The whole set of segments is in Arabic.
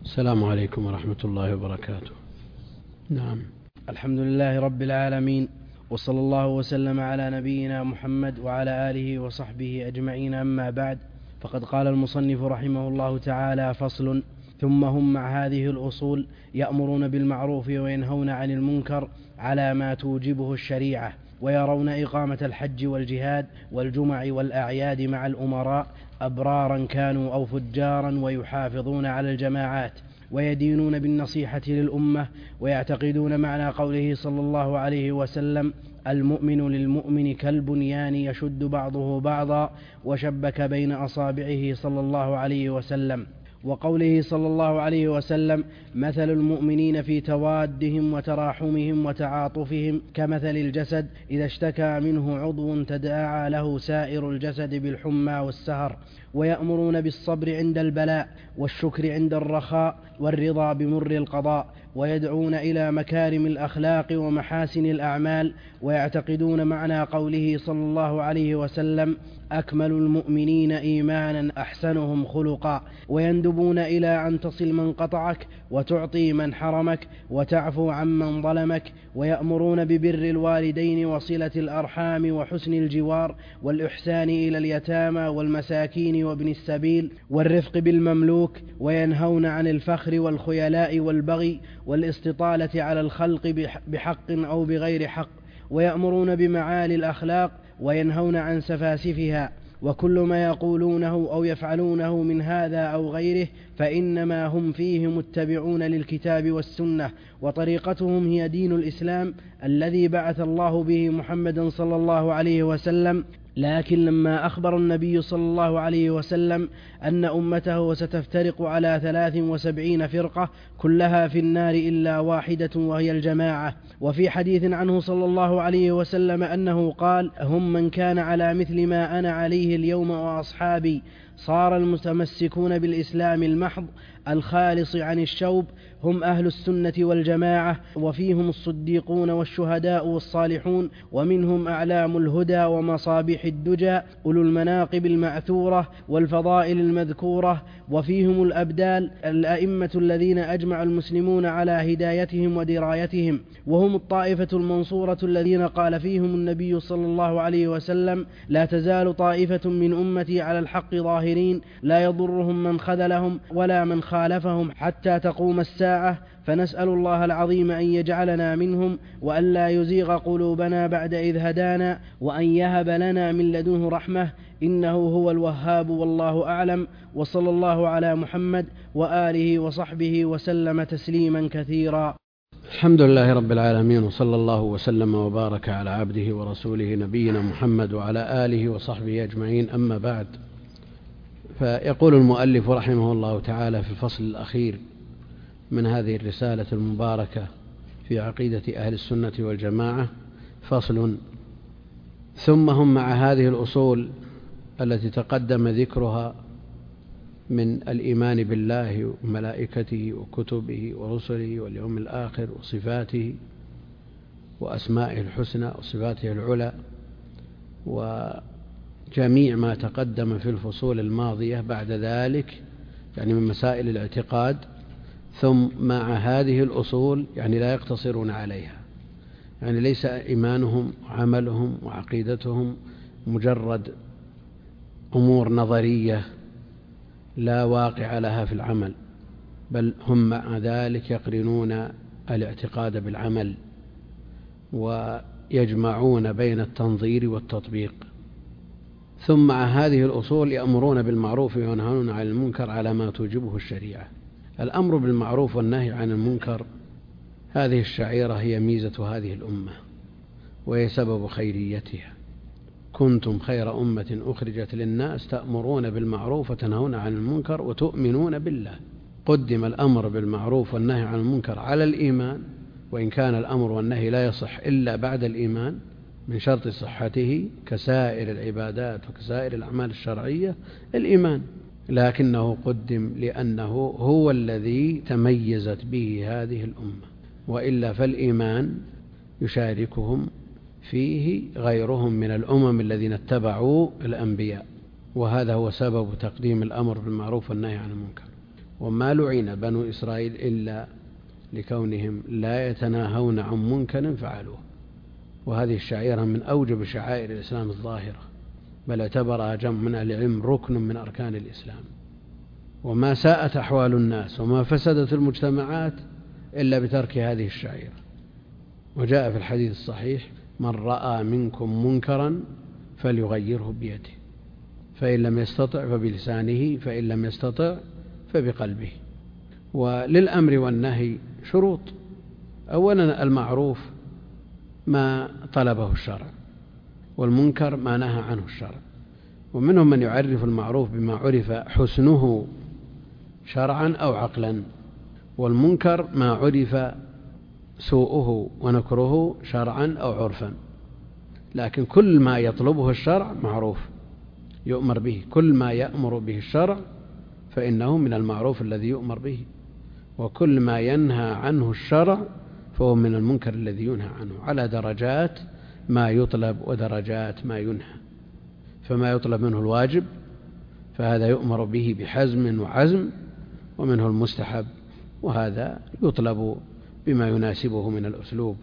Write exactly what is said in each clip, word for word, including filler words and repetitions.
السلام عليكم ورحمة الله وبركاته. نعم. الحمد لله رب العالمين، وصلى الله وسلم على نبينا محمد وعلى آله وصحبه أجمعين، أما بعد، فقد قال المصنف رحمه الله تعالى: فصل: ثم هم مع هذه الأصول يأمرون بالمعروف وينهون عن المنكر على ما توجبه الشريعة، ويرون إقامة الحج والجهاد والجمع والأعياد مع الأمراء أبرارا كانوا أو فجارا، ويحافظون على الجماعات، ويدينون بالنصيحة للأمة، ويعتقدون معنى قوله صلى الله عليه وسلم: المؤمن للمؤمن كالبنيان يشد بعضه بعضا، وشبك بين أصابعه صلى الله عليه وسلم. وقوله صلى الله عليه وسلم: مثل المؤمنين في توادهم وتراحمهم وتعاطفهم كمثل الجسد إذا اشتكى منه عضو تداعى له سائر الجسد بالحمى والسهر. ويأمرون بالصبر عند البلاء، والشكر عند الرخاء، والرضا بمر القضاء، ويدعون إلى مكارم الأخلاق ومحاسن الأعمال، ويعتقدون معنى قوله صلى الله عليه وسلم: أكمل المؤمنين إيمانا أحسنهم خلقا، ويندبون إلى أن تصل من قطعك، وتعطي من حرمك، وتعفو عمن ظلمك. ويأمرون ببر الوالدين وصلة الأرحام وحسن الجوار، والإحسان إلى اليتامى والمساكين وابن السبيل، والرفق بالمملوك. وينهون عن الفخر والخيلاء والبغي والاستطالة على الخلق بحق أو بغير حق. ويأمرون بمعالي الأخلاق، وينهون عن سفاسفها. وكل ما يقولونه أو يفعلونه من هذا أو غيره فإنما هم فيه متبعون للكتاب والسنة، وطريقتهم هي دين الإسلام الذي بعث الله به محمدا صلى الله عليه وسلم. لكن لما أخبر النبي صلى الله عليه وسلم أن أمته ستفترق على ثلاث وسبعين فرقة كلها في النار إلا واحدة وهي الجماعة. وفي حديث عنه صلى الله عليه وسلم أنه قال: هم من كان على مثل ما أنا عليه اليوم وأصحابي. صار المتمسكون بالإسلام المحض الخالص عن الشوب هم أهل السنة والجماعة، وفيهم الصديقون والشهداء والصالحون، ومنهم أعلام الهدى ومصابيح الدجى أولو المناقب المعثورة والفضائل المذكورة، وفيهم الأبدال الأئمة الذين أجمع المسلمون على هدايتهم ودرايتهم، وهم الطائفة المنصورة الذين قال فيهم النبي صلى الله عليه وسلم: لا تزال طائفة من أمتي على الحق ظاهرين لا يضرهم من خذلهم ولا من خالفهم حتى تقوم الساعة. فنسأل الله العظيم أن يجعلنا منهم، وأن لا يزيغ قلوبنا بعد إذ هدانا، وأن يهب لنا من لدنه رحمة، إنه هو الوهاب، والله أعلم. وصلى الله على محمد وآله وصحبه وسلم تسليما كثيرا. الحمد لله رب العالمين، وصلى الله وسلم وبارك على عبده ورسوله نبينا محمد وعلى آله وصحبه أجمعين، أما بعد. فيقول المؤلف رحمه الله تعالى في الفصل الأخير من هذه الرسالة المباركة في عقيدة أهل السنة والجماعة: فصل: ثم هم مع هذه الأصول التي تقدم ذكرها من الإيمان بالله وملائكته وكتبه ورسله واليوم الآخر وصفاته وأسمائه الحسنى وصفاته العلى وجميع ما تقدم في الفصول الماضية بعد ذلك، يعني من مسائل الاعتقاد. ثم مع هذه الأصول يعني لا يقتصرون عليها، يعني ليس إيمانهم وعملهم وعقيدتهم مجرد أمور نظرية لا واقع لها في العمل، بل هم مع ذلك يقرنون الاعتقاد بالعمل، ويجمعون بين التنظير والتطبيق. ثم مع هذه الأصول يأمرون بالمعروف وينهون عن المنكر على ما توجبه الشريعة. الأمر بالمعروف والنهي عن المنكر هذه الشعيرة هي ميزة هذه الأمة، وهي سبب خيريتها. كنتم خير أمة أخرجت للناس تأمرون بالمعروف وتنهون عن المنكر وتؤمنون بالله. قدم الأمر بالمعروف والنهي عن المنكر على الإيمان، وإن كان الأمر والنهي لا يصح إلا بعد الإيمان من شرط صحته كسائر العبادات وكسائر الأعمال الشرعية الإيمان، لكنه قدم لأنه هو الذي تميزت به هذه الأمة، وإلا فالإيمان يشاركهم فيه غيرهم من الأمم الذين اتبعوا الأنبياء، وهذا هو سبب تقديم الأمر بالمعروف والنهي عن المنكر. وما لعن بنو إسرائيل إلا لكونهم لا يتناهون عن منكر فعلوه. وهذه الشعيرة من أوجب شعائر الإسلام الظاهرة، بل اعتبرها جمع من أهل العلم ركن من أركان الإسلام. وما ساءت أحوال الناس وما فسدت المجتمعات إلا بترك هذه الشعيرة. وجاء في الحديث الصحيح: من رأى منكم منكرا فليغيره بيده، فإن لم يستطع فبلسانه، فإن لم يستطع فبقلبه. وللأمر والنهي شروط. أولا المعروف ما طلبه الشرع، والمنكر ما نهى عنه الشرع. ومنهم من يعرف المعروف بما عرف حسنه شرعا أو عقلا، والمنكر ما عرف سوءه ونكره شرعا أو عرفا. لكن كل ما يطلبه الشرع معروف يؤمر به، كل ما يأمر به الشرع فإنه من المعروف الذي يؤمر به، وكل ما ينهى عنه الشرع فهو من المنكر الذي ينهى عنه، على درجات ما يطلب ودرجات ما ينهى. فما يطلب منه الواجب فهذا يؤمر به بحزم وعزم، ومنه المستحب وهذا يطلب بما يناسبه من الأسلوب.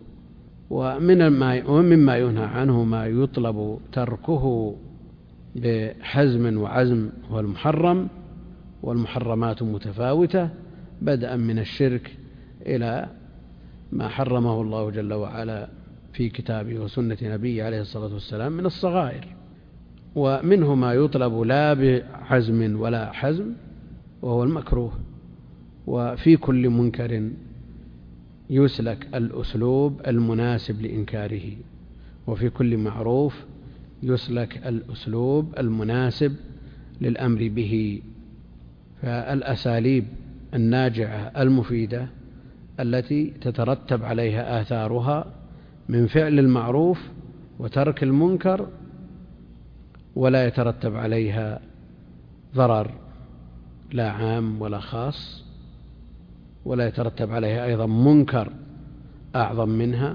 ومما ينهى عنه ما يطلب تركه بحزم وعزم هو المحرم، والمحرمات متفاوتة بدءا من الشرك إلى ما حرمه الله جل وعلا في كتابه وسنة نبيه عليه الصلاة والسلام من الصغائر. ومنه ما يطلب لا بعزم ولا حزم وهو المكروه. وفي كل منكر يسلك الأسلوب المناسب لإنكاره، وفي كل معروف يسلك الأسلوب المناسب للأمر به. فالأساليب الناجعة المفيدة التي تترتب عليها آثارها من فعل المعروف وترك المنكر ولا يترتب عليها ضرر لا عام ولا خاص، ولا يترتب عليها أيضا منكر أعظم منها.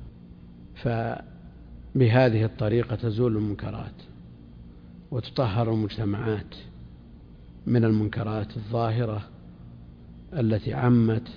فبهذه الطريقة تزول المنكرات وتطهر المجتمعات من المنكرات الظاهرة التي عمت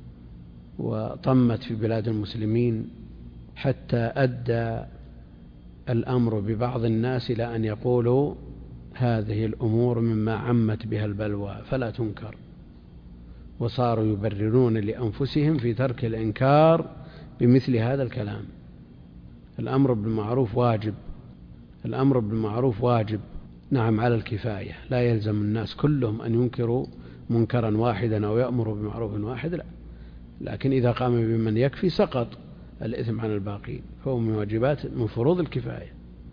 وطمت في بلاد المسلمين، حتى أدى الأمر ببعض الناس إلى أن يقولوا هذه الأمور مما عمت بها البلوى فلا تنكر، وصاروا يبررون لأنفسهم في ترك الإنكار بمثل هذا الكلام. الأمر بالمعروف واجب، الأمر بالمعروف واجب نعم على الكفاية، لا يلزم الناس كلهم أن ينكروا منكرا واحدا أو يأمروا بمعروف واحد، لا. لكن إذا قام بمن يكفي سقط الإثم عن الباقين، فهو من واجبات من فروض الكفاية.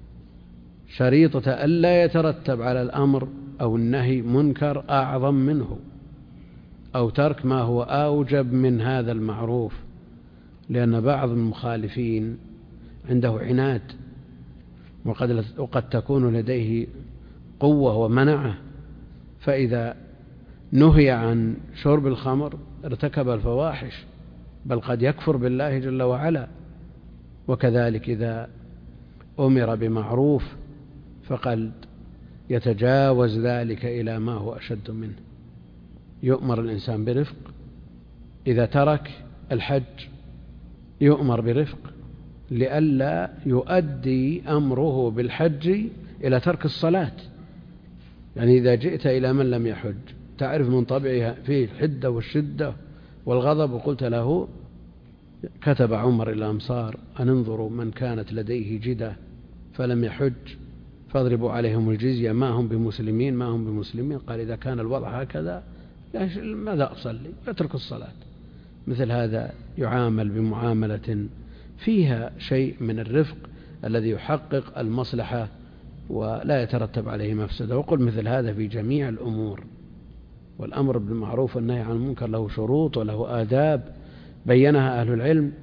شريطة ألا يترتب على الأمر أو النهي منكر أعظم منه، أو ترك ما هو أوجب من هذا المعروف، لأن بعض المخالفين عنده عناد، وقد, وقد تكون لديه قوة ومنعة، فإذا نهي عن شرب الخمر ارتكب الفواحش، بل قد يكفر بالله جل وعلا. وكذلك إذا أمر بمعروف فقد يتجاوز ذلك إلى ما هو أشد منه. يؤمر الإنسان برفق، إذا ترك الحج يؤمر برفق لئلا يؤدي أمره بالحج إلى ترك الصلاة. يعني إذا جئت إلى من لم يحج تعرف من طبعها فيه الحدة والشدة والغضب، وقلت له كتب عمر إلى الأمصار أن انظروا من كانت لديه جدة فلم يحج فاضربوا عليهم الجزية، ما هم بمسلمين ما هم بمسلمين. قال إذا كان الوضع هكذا ماذا أصلي؟ أترك الصلاة. مثل هذا يعامل بمعاملة فيها شيء من الرفق الذي يحقق المصلحة ولا يترتب عليه مفسدة. وقل مثل هذا في جميع الأمور. والأمر بالمعروف والنهي عن المنكر له شروط وله آداب بينها أهل العلم.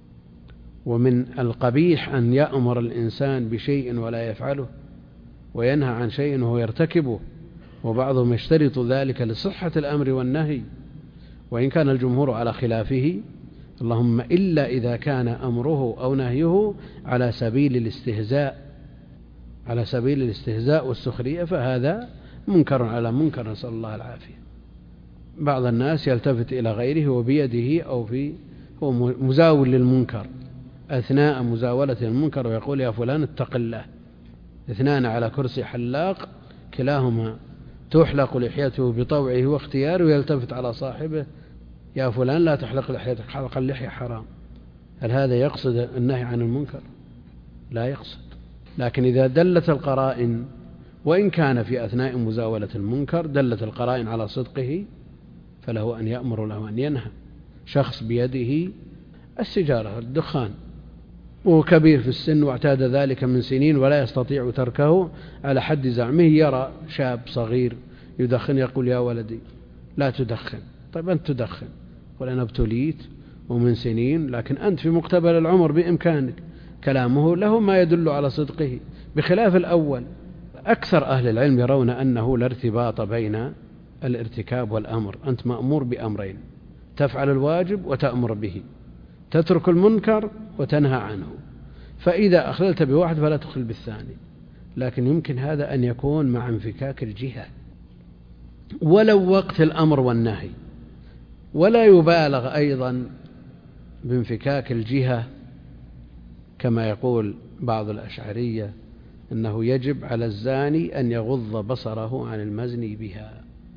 ومن القبيح أن يأمر الإنسان بشيء ولا يفعله، وينهى عن شيء وهو يرتكبه، وبعضهم يشترط ذلك لصحة الأمر والنهي، وإن كان الجمهور على خلافه، اللهم إلا إذا كان أمره أو نهيه على سبيل الاستهزاء على سبيل الاستهزاء والسخرية، فهذا منكر على منكر، نسأل الله العافية. بعض الناس يلتفت إلى غيره وبيده أو في هو مزاول للمنكر أثناء مزاولة المنكر ويقول يا فلان اتق الله. اثنان على كرسي حلاق كلاهما تحلق لحيته بطوعه واختياره ويلتفت على صاحبه يا فلان لا تحلق لحيتك، حلق اللحية حرام. هل هذا يقصد النهي عن المنكر؟ لا يقصد. لكن إذا دلت القرائن، وإن كان في أثناء مزاولة المنكر دلت القرائن على صدقه، فله أن يأمر له أن ينهى. شخص بيده السجارة الدخان وهو كبير في السن واعتاد ذلك من سنين ولا يستطيع تركه، على حد زعمه يرى شاب صغير يدخن يقول يا ولدي لا تدخن. طيب أنت تدخن، قل أنا ابتليت ومن سنين، لكن أنت في مقتبل العمر بإمكانك. كلامه له ما يدل على صدقه، بخلاف الأول. أكثر أهل العلم يرون أنه لا ارتباط بين الارتكاب والأمر. أنت مأمور بأمرين، تفعل الواجب وتأمر به، تترك المنكر وتنهى عنه. فإذا أخللت بواحد فلا تخل بالثاني. لكن يمكن هذا أن يكون مع انفكاك الجهة ولو وقت الأمر والنهي، ولا يبالغ أيضا بانفكاك الجهة كما يقول بعض الأشعرية أنه يجب على الزاني أن يغض بصره عن المزني بها،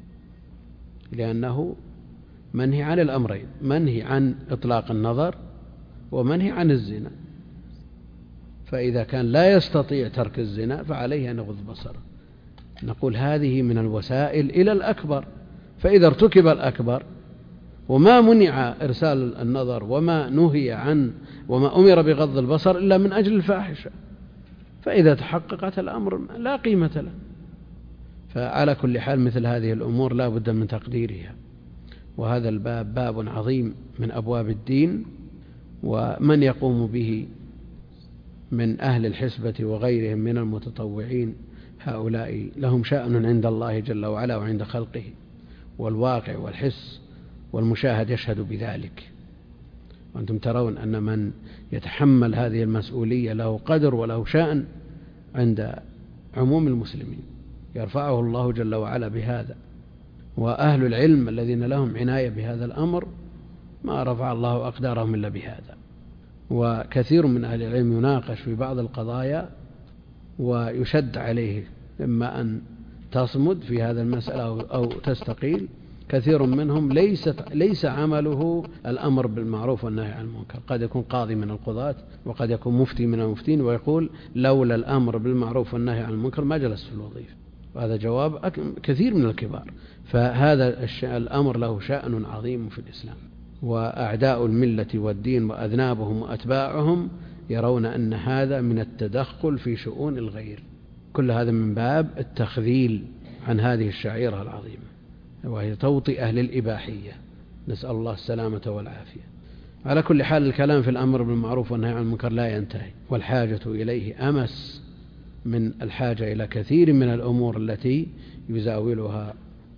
لأنه منهي عن الأمرين، منهي عن إطلاق النظر ومنهي عن الزنا. فإذا كان لا يستطيع ترك الزنا فعليه أن يغض بصره. نقول هذه من الوسائل إلى الأكبر. فإذا ارتكب الأكبر وما منع إرسال النظر وما نهي عن وما أمر بغض البصر إلا من أجل الفاحشة، فإذا تحققت الأمر لا قيمة له. فعلى كل حال مثل هذه الأمور لا بد من تقديرها. وهذا الباب باب عظيم من أبواب الدين، ومن يقوم به من أهل الحسبة وغيرهم من المتطوعين هؤلاء لهم شأن عند الله جل وعلا وعند خلقه، والواقع والحس والمشاهد يشهد بذلك. وأنتم ترون أن من يتحمل هذه المسؤولية له قدر وله شأن عند عموم المسلمين، يرفعه الله جل وعلا بهذا. وأهل العلم الذين لهم عناية بهذا الأمر ما رفع الله أقدارهم إلا بهذا. وكثير من أهل العلم يناقش في بعض القضايا ويشد عليه إما أن تصمد في هذا المسألة أو تستقيل. كثير منهم ليس, ليس عمله الأمر بالمعروف والنهي عن المنكر. قد يكون قاضي من القضاة وقد يكون مفتي من المفتين ويقول لولا الأمر بالمعروف والنهي عن المنكر ما جلست في الوظيفة. وهذا جواب كثير من الكبار. فهذا الأمر له شأن عظيم في الإسلام. وأعداء الملة والدين وأذنابهم وأتباعهم يرون أن هذا من التدخل في شؤون الغير. كل هذا من باب التخذيل عن هذه الشعيرة العظيمة، وهي توطئة أهل الإباحية، نسأل الله السلامة والعافية. على كل حال الكلام في الأمر بالمعروف والنهي عن المنكر لا ينتهي، والحاجة إليه أمس من الحاجة إلى كثير من الأمور التي يزاولها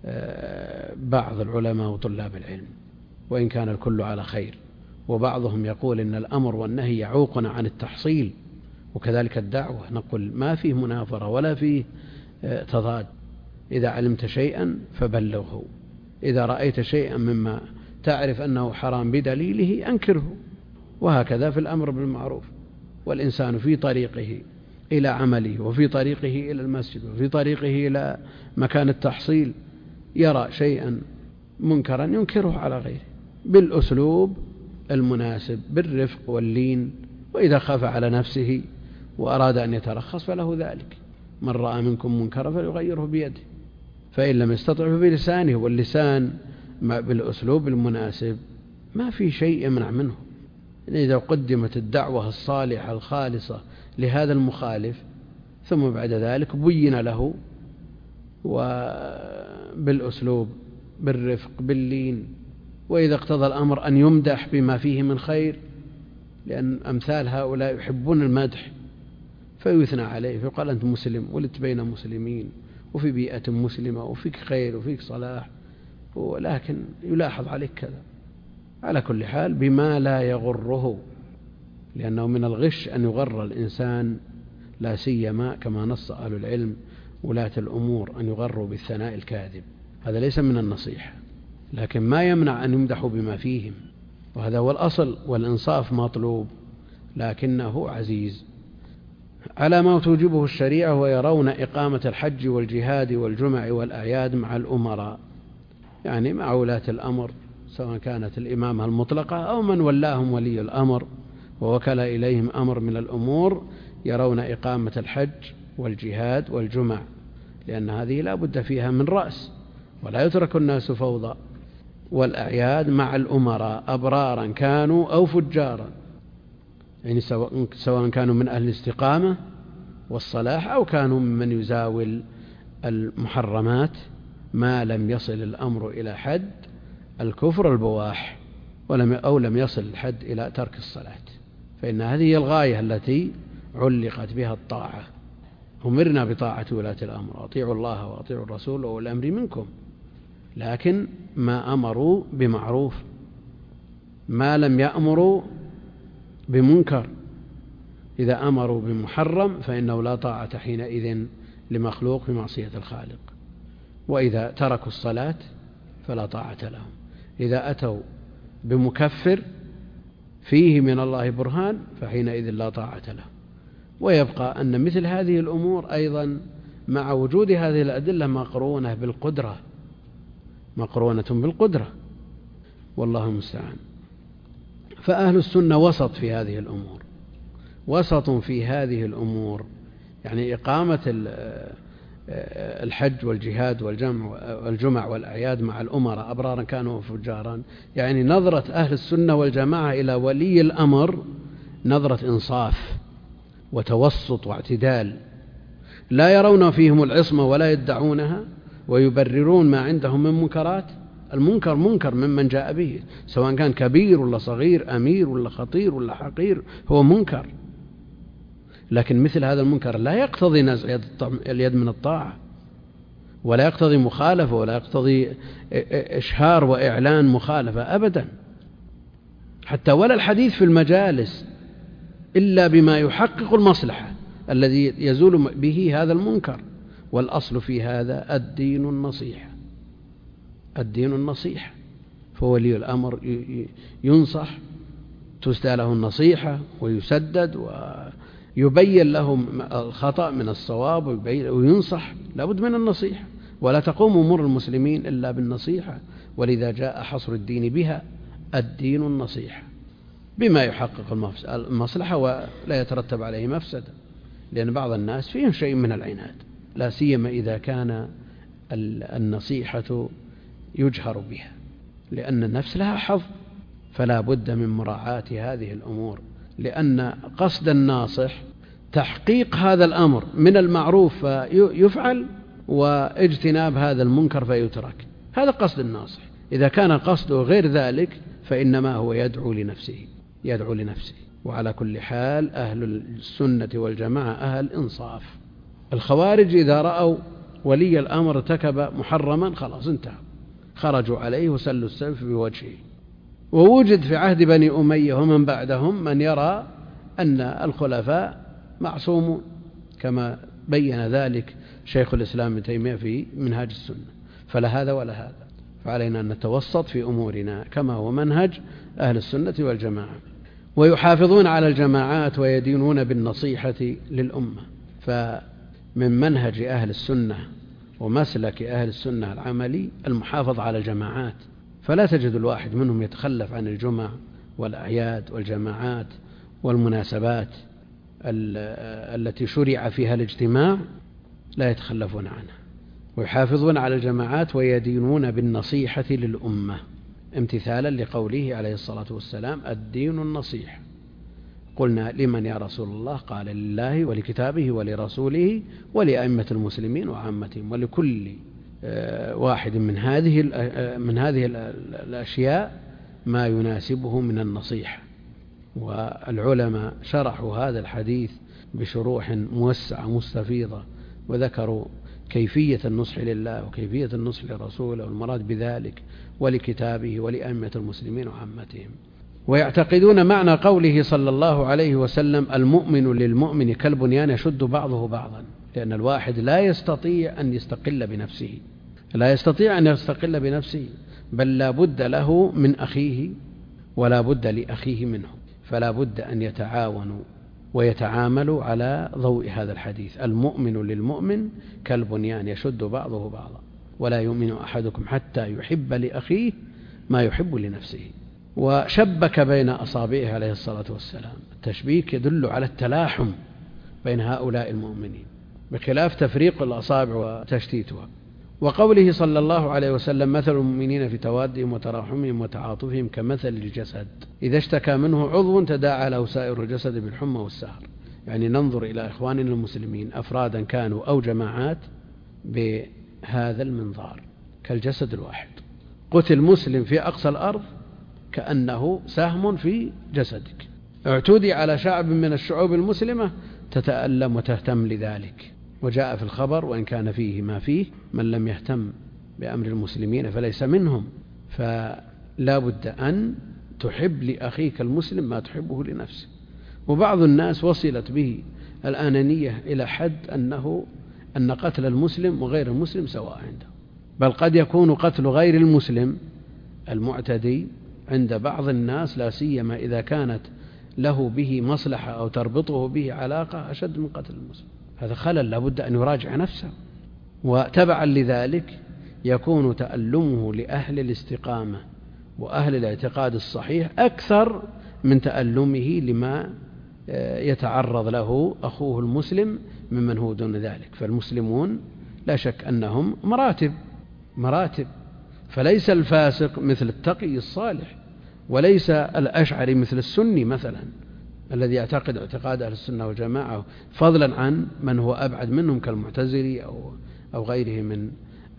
بعض العلماء وطلاب العلم، وإن كان الكل على خير. وبعضهم يقول إن الأمر والنهي يعوقنا عن التحصيل، وكذلك الدعوة. نقول ما فيه مناظرة ولا فيه تضاد. إذا علمت شيئا فبلغه، إذا رأيت شيئا مما تعرف أنه حرام بدليله أنكره. وهكذا في الأمر بالمعروف. والإنسان في طريقه إلى عمله وفي طريقه إلى المسجد وفي طريقه إلى مكان التحصيل يرى شيئا منكرا ينكره على غيره بالأسلوب المناسب بالرفق واللين. وإذا خاف على نفسه وأراد أن يترخص فله ذلك. من رأى منكم منكرا فليغيره بيده، فإن لم يستطع بلسانه، واللسان بالأسلوب المناسب ما في شيء يمنع منه. إذا قدمت الدعوة الصالحة الخالصة لهذا المخالف ثم بعد ذلك بين له وبالأسلوب بالرفق باللين، وإذا اقتضى الأمر أن يمدح بما فيه من خير، لأن أمثال هؤلاء يحبون المدح فيثنى عليه، فيقال أنت مسلم ولدت بين مسلمين وفي بيئة مسلمة وفيك خير وفيك صلاح، ولكن يلاحظ عليك كذا. على كل حال بما لا يغره، لأنه من الغش أن يغر الإنسان، لا سيما كما نص أهل العلم ولاة الأمور أن يغروا بالثناء الكاذب. هذا ليس من النصيحة. لكن ما يمنع أن يمدحوا بما فيهم، وهذا هو الأصل، والإنصاف مطلوب لكنه عزيز على ما توجبه الشريعة. ويرون إقامة الحج والجهاد والجمع والأعياد مع الأمراء، يعني مع ولاة الأمر، سواء كانت الإمامة المطلقة أو من ولاهم ولي الأمر ووكل إليهم أمر من الأمور، يرون إقامة الحج والجهاد والجمع، لأن هذه لا بد فيها من رأس ولا يترك الناس فوضى، والأعياد مع الأمراء أبرارا كانوا أو فجارا، يعني سواء كانوا من أهل الاستقامة والصلاح أو كانوا ممن يزاول المحرمات ما لم يصل الأمر إلى حد الكفر البواح ولم أو لم يصل الحد إلى ترك الصلاة، فإن هذه هي الغاية التي علقت بها الطاعة. أمرنا بطاعة ولاة الأمر، أطيعوا الله وأطيعوا الرسول وأولي الأمر منكم، لكن ما أمروا بمعروف، ما لم يأمروا بمنكر. إذا أمروا بمحرم فإنه لا طاعة حينئذ لمخلوق في معصية الخالق، وإذا تركوا الصلاة فلا طاعة لهم. إذا أتوا بمكفر فيه من الله برهان فحينئذ لا طاعة لهم. ويبقى أن مثل هذه الأمور أيضا مع وجود هذه الأدلة مقرونة بالقدرة، مقرونة بالقدرة، والله المستعان. فأهل السنة وسط في هذه الأمور، وسط في هذه الأمور، يعني إقامة الحج والجهاد والجمع والجمع والأعياد مع الأمراء أبرارا كانوا فجارا، يعني نظرة أهل السنة والجماعة إلى ولي الأمر نظرة إنصاف وتوسط واعتدال، لا يرون فيهم العصمة ولا يدعونها ويبررون ما عندهم من منكرات. المنكر منكر ممن جاء به، سواء كان كبير ولا صغير، أمير ولا خطير ولا حقير، هو منكر. لكن مثل هذا المنكر لا يقتضي نزع اليد من الطاعة، ولا يقتضي مخالفة، ولا يقتضي إشهار وإعلان مخالفة أبدا، حتى ولا الحديث في المجالس إلا بما يحقق المصلحة الذي يزول به هذا المنكر. والأصل في هذا الدين النصيحة، الدين النصيحة، فولي الأمر ينصح، تسدى له النصيحة ويسدد ويبين له الخطأ من الصواب وينصح، لابد من النصيحة، ولا تقوم أمور المسلمين إلا بالنصيحة. ولذا جاء حصر الدين بها الدين النصيحة، بما يحقق المصلحة ولا يترتب عليه مفسدة، لأن بعض الناس فيهم شيء من العناد، لا سيما إذا كان النصيحة يجهر بها، لأن النفس لها حظ، فلا بد من مراعاة هذه الأمور، لأن قصد الناصح تحقيق هذا الأمر من المعروف فيفعل، واجتناب هذا المنكر فيترك، هذا قصد الناصح. إذا كان قصده غير ذلك فإنما هو يدعو لنفسه، يدعو لنفسه. وعلى كل حال أهل السنة والجماعة أهل إنصاف. الخوارج إذا رأوا ولي الأمر ارتكب محرما خلاص انتهى، خرجوا عليه وسلوا السيف بوجهه. ووجد في عهد بني أمية ومن بعدهم من يرى أن الخلفاء معصومون، كما بين ذلك شيخ الإسلام ابن تيمية في منهاج السنة. فلا هذا ولا هذا، فعلينا أن نتوسط في أمورنا كما هو منهج أهل السنة والجماعة، ويحافظون على الجماعات ويدينون بالنصيحة للأمة. فمن منهج أهل السنة ومسلك أهل السنة العملي المحافظة على الجماعات، فلا تجد الواحد منهم يتخلف عن الجمع والأعياد والجماعات والمناسبات التي شرع فيها الاجتماع، لا يتخلفون عنها، ويحافظون على الجماعات ويدينون بالنصيحة للأمة، امتثالا لقوله عليه الصلاة والسلام الدين النصيحة. قلنا لمن يا رسول الله؟ قال لله ولكتابه ولرسوله ولأئمة المسلمين وعامتهم، ولكل واحد من هذه من هذه الأشياء ما يناسبه من النصيحة. والعلماء شرحوا هذا الحديث بشروح موسعة مستفيضة، وذكروا كيفية النصح لله وكيفية النصح لرسوله، والمراد بذلك ولكتابه ولأئمة المسلمين وعامتهم. ويعتقدون معنى قوله صلى الله عليه وسلم المؤمن للمؤمن كالبنيان يشد بعضه بعضا، لأن الواحد لا يستطيع أن يستقل بنفسه، لا يستطيع أن يستقل بنفسه، بل لا بد له من أخيه ولا بد لأخيه منه، فلا بد أن يتعاونوا ويتعاملوا على ضوء هذا الحديث: المؤمن للمؤمن كالبنيان يشد بعضه بعضا ولا يؤمن أحدكم حتى يحب لأخيه ما يحب لنفسه. وشبك بين أصابعه عليه الصلاة والسلام. التشبيك يدل على التلاحم بين هؤلاء المؤمنين بخلاف تفريق الأصابع وتشتيتها. وقوله صلى الله عليه وسلم: مثل المؤمنين في توادهم وتراحمهم وتعاطفهم كمثل الجسد إذا اشتكى منه عضو تداعى له سائر الجسد بالحمى والسهر. يعني ننظر إلى إخواننا المسلمين أفرادا كانوا أو جماعات بهذا المنظار كالجسد الواحد. قتل مسلم في أقصى الأرض كأنه سهم في جسدك. اعتدي على شعب من الشعوب المسلمة تتألم وتهتم لذلك. وجاء في الخبر: وإن كان فيه ما فيه من لم يهتم بأمر المسلمين فليس منهم. فلا بد أن تحب لأخيك المسلم ما تحبه لنفسك. وبعض الناس وصلت به الآنانية إلى حد أنه أن قتل المسلم وغير المسلم سواء عنده، بل قد يكون قتل غير المسلم المعتدي عند بعض الناس لا سيما إذا كانت له به مصلحة أو تربطه به علاقة أشد من قتل المسلم. هذا خلل لا بد أن يراجع نفسه. وتبعا لذلك يكون تألمه لأهل الاستقامة وأهل الاعتقاد الصحيح أكثر من تألمه لما يتعرض له أخوه المسلم ممن هو دون ذلك. فالمسلمون لا شك أنهم مراتب مراتب فليس الفاسق مثل التقي الصالح، وليس الأشعري مثل السني مثلا الذي يعتقد اعتقاد أهل السنة والجماعة، فضلا عن من هو أبعد منهم كالمعتزلي أو أو غيره من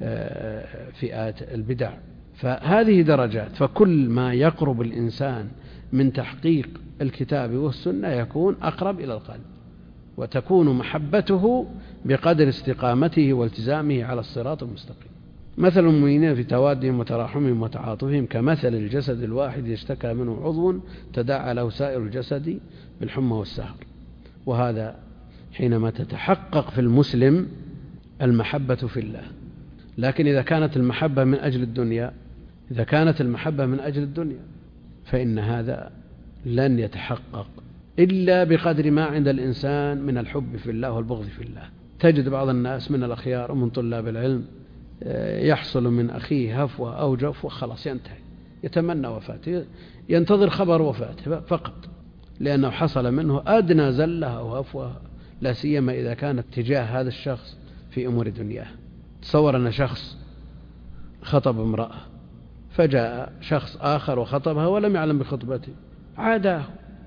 فئات البدع. فهذه درجات. فكل ما يقرب الإنسان من تحقيق الكتاب والسنة يكون أقرب إلى القلب، وتكون محبته بقدر استقامته والتزامه على الصراط المستقيم. مثل المؤمنين في توادهم وتراحمهم وتعاطفهم كمثل الجسد الواحد يشتكى منه عضو تداعى له سائر الجسد بالحمى والسهر. وهذا حينما تتحقق في المسلم المحبة في الله. لكن إذا كانت المحبة من أجل الدنيا إذا كانت المحبة من أجل الدنيا فإن هذا لن يتحقق إلا بقدر ما عند الإنسان من الحب في الله والبغض في الله. تجد بعض الناس من الأخيار ومن طلاب العلم يحصل من أخيه هفوة أو جفوة خلاص ينتهي، يتمنى وفاته، ينتظر خبر وفاته فقط، لأنه حصل منه أدنى زلة أو هفوة، لا سيما إذا كانت تجاه هذا الشخص في أمور دنياه. تصور أن شخص خطب امرأة فجاء شخص آخر وخطبها ولم يعلم بخطبته، عاداه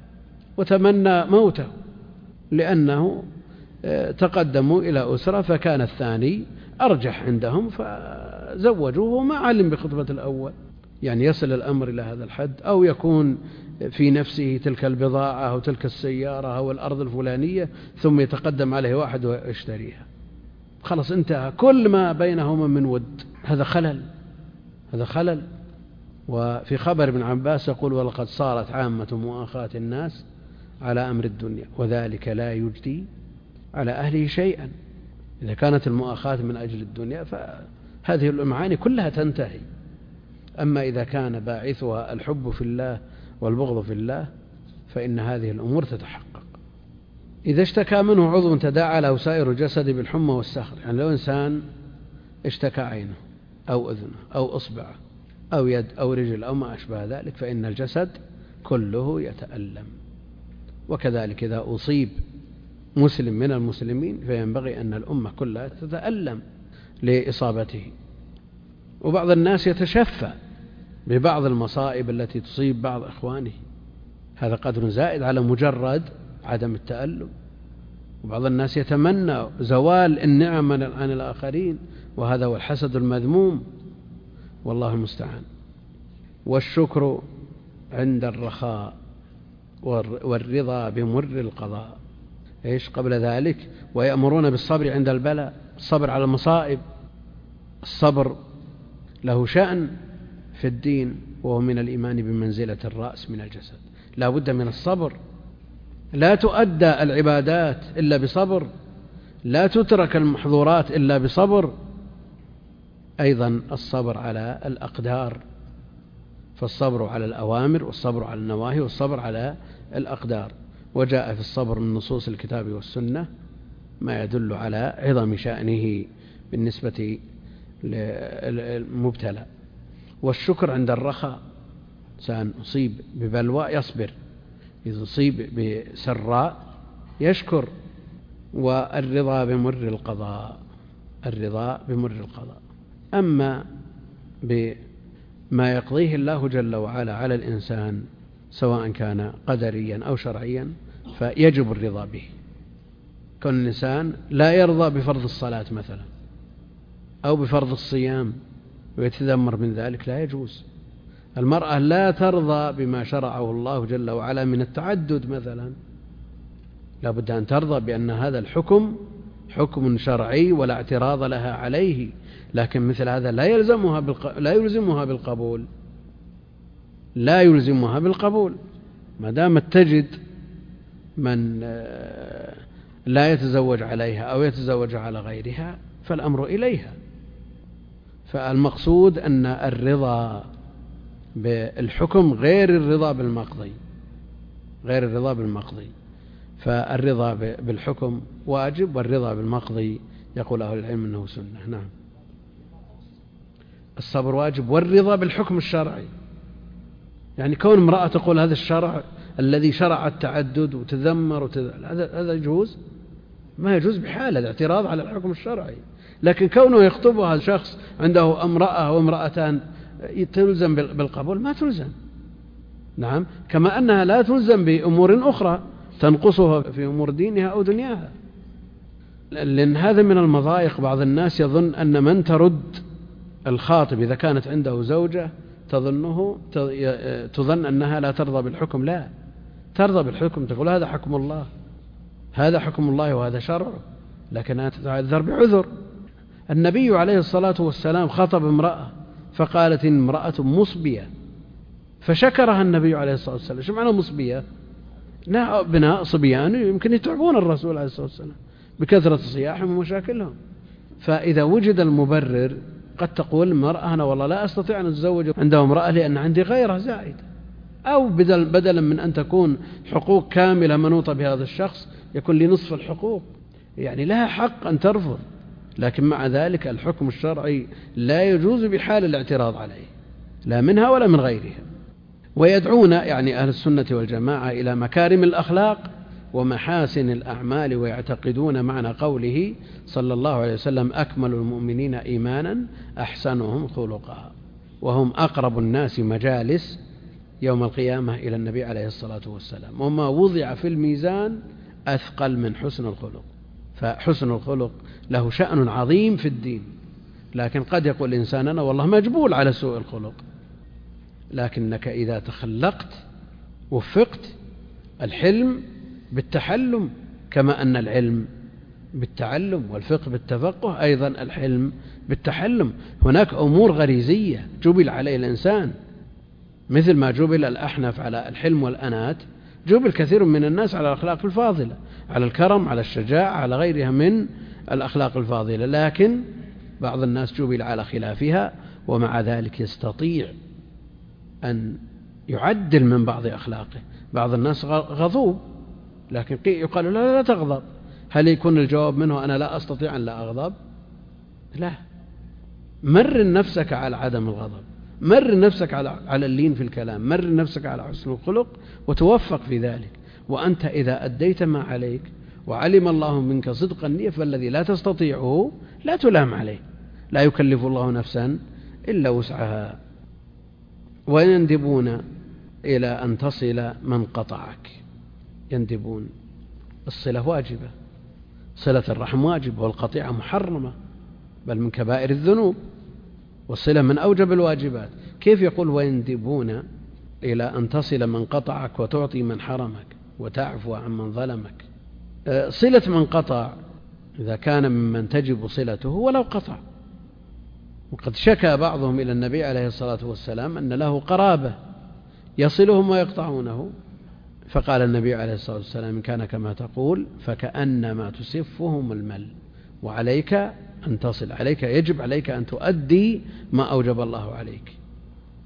وتمنى موته لأنه تقدموا إلى أسرة فكان الثاني أرجح عندهم فزوجوه وما علم بخطبة الأول. يعني يصل الأمر إلى هذا الحد، أو يكون في نفسه تلك البضاعة أو تلك السيارة أو الأرض الفلانية ثم يتقدم عليه واحد ويشتريها، خلاص انتهى كل ما بينهما من ود. هذا خلل هذا خلل. وفي خبر ابن عباس يقول: ولقد صارت عامة مؤاخاة الناس على أمر الدنيا وذلك لا يجدي على أهله شيئا. إذا كانت المؤاخاة من أجل الدنيا فهذه المعاني كلها تنتهي. أما إذا كان باعثها الحب في الله والبغض في الله فإن هذه الأمور تتحقق. إذا اشتكى منه عضو تداعى له سائر الجسد بالحمى والسهر. يعني لو إنسان اشتكى عينه أو أذنه أو أصبعه أو يد أو رجل أو ما أشبه ذلك فإن الجسد كله يتألم. وكذلك إذا أصيب مسلم من المسلمين فينبغي أن الأمة كلها تتألم لإصابته. وبعض الناس يتشفى ببعض المصائب التي تصيب بعض إخوانه، هذا قدر زائد على مجرد عدم التألم. وبعض الناس يتمنى زوال النعم عن الآخرين، وهذا هو الحسد المذموم، والله المستعان. والشكر عند الرخاء والرضا بمر القضاء. إيش قبل ذلك؟ ويأمرون بالصبر عند البلاء، الصبر على المصائب. الصبر له شأن في الدين، وهو من الإيمان بمنزلة الرأس من الجسد. لا بد من الصبر، لا تؤدى العبادات إلا بصبر، لا تترك المحظورات إلا بصبر. أيضا الصبر على الأقدار فالصبر على الأوامر والصبر على النواهي والصبر على الأقدار. وجاء في الصبر من نصوص الكتاب والسنة ما يدل على عظم شأنه بالنسبة للمبتلى. والشكر عند الرخاء، إنسان أصيب ببلوى يصبر، إذا أصيب بسراء يشكر. والرضا بمر القضاء، الرضا بمر القضاء. أما بما يقضيه الله جل وعلا على الإنسان سواء كان قدريا أو شرعيا فيجب الرضا به. كون الإنسان لا يرضى بفرض الصلاة مثلا أو بفرض الصيام ويتذمر من ذلك لا يجوز. المرأة لا ترضى بما شرعه الله جل وعلا من التعدد مثلا، لا بد أن ترضى بأن هذا الحكم حكم شرعي ولا اعتراض لها عليه، لكن مثل هذا لا يلزمها بالق... لا يلزمها بالقبول، لا يلزمها بالقبول ما دامت تجد من لا يتزوج عليها أو يتزوج على غيرها فالأمر إليها. فالمقصود أن الرضا بالحكم غير الرضا بالمقضي، غير الرضا بالمقضي. فالرضا بالحكم واجب، والرضا بالمقضي يقول أهل العلم أنه سنة. نعم، الصبر واجب والرضا بالحكم الشرعي. يعني كون امرأة تقول هذا الشرع الذي شرع التعدد وتذمر وتذ... هذا يجوز؟ ما يجوز بحال، هذا اعتراض على الحكم الشرعي. لكن كونه يخطبها شخص عنده امرأة وامرأتان تلزم بالقبول؟ ما تلزم. نعم، كما أنها لا تلزم بأمور أخرى تنقصها في أمور دينها أو دنياها، لأن هذا من المضايق. بعض الناس يظن أن من ترد الخاطب إذا كانت عنده زوجة تظنه تظن أنها لا ترضى بالحكم. لا، ترضى بالحكم، تقول هذا حكم الله، هذا حكم الله وهذا شرعه، لكنها تتعذر بعذر. النبي عليه الصلاة والسلام خطب امرأة فقالت إن امرأة مصبية، فشكرها النبي عليه الصلاة والسلام. شو معنى مصبية؟ بناء صبيان يمكن يتعبون الرسول عليه الصلاة والسلام بكثرة صياحهم ومشاكلهم. فإذا وجد المبرر قد تقول المرأة أنا والله لا أستطيع أن أتزوج عنده امرأة لأن عندي غيرها زائد، أو بدل بدلا من أن تكون حقوق كاملة منوطة بهذا الشخص يكون لي نصف الحقوق. يعني لها حق أن ترفض، لكن مع ذلك الحكم الشرعي لا يجوز بحال الاعتراض عليه، لا منها ولا من غيرها. ويدعون يعني أهل السنة والجماعة إلى مكارم الأخلاق ومحاسن الأعمال، ويعتقدون معنى قوله صلى الله عليه وسلم أكمل المؤمنين إيمانا أحسنهم خلقا، وهم أقرب الناس مجالس يوم القيامة إلى النبي عليه الصلاة والسلام، وما وضع في الميزان أثقل من حسن الخلق. فحسن الخلق له شأن عظيم في الدين، لكن قد يقول الإنسان أنا والله مجبول على سوء الخلق، لكنك إذا تخلقت وفقت. الحلم بالتحلم كما أن العلم بالتعلم، والفقه بالتفقه، أيضا الحلم بالتحلم. هناك أمور غريزية جبل عليه الإنسان، مثل ما جبل الأحنف على الحلم والأنات، جبل كثير من الناس على الأخلاق الفاضلة، على الكرم، على الشجاعة، على غيرها من الأخلاق الفاضلة. لكن بعض الناس جبل على خلافها، ومع ذلك يستطيع أن يعدل من بعض أخلاقه. بعض الناس غضوب، لكن يقال لا لا تغضب. هل يكون الجواب منه أنا لا أستطيع أن لا أغضب؟ لا، مر نفسك على عدم الغضب، مر نفسك على على اللين في الكلام، مر نفسك على حسن الخلق، وتوفق في ذلك. وأنت إذا أديت ما عليك وعلم الله منك صدق النية، فالذي لا تستطيعه لا تلام عليه، لا يكلف الله نفسا إلا وسعها. ويندبون إلى أن تصل من قطعك. يندبون، الصلة واجبة، صلة الرحم واجبة، والقطيعة محرمة بل من كبائر الذنوب، والصلة من أوجب الواجبات. كيف يقول ويندبون إلى أن تصل من قطعك وتعطي من حرمك وتعفو عن من ظلمك؟ صلة من قطع إذا كان ممن تجب صلته ولو قطع. وقد شكى بعضهم إلى النبي عليه الصلاة والسلام أن له قرابة يصلهم ويقطعونه، فقال النبي عليه الصلاة والسلام إن كان كما تقول فكأنما تسفهم المل، وعليك أن تصل، عليك يجب عليك أن تؤدي ما أوجب الله عليك.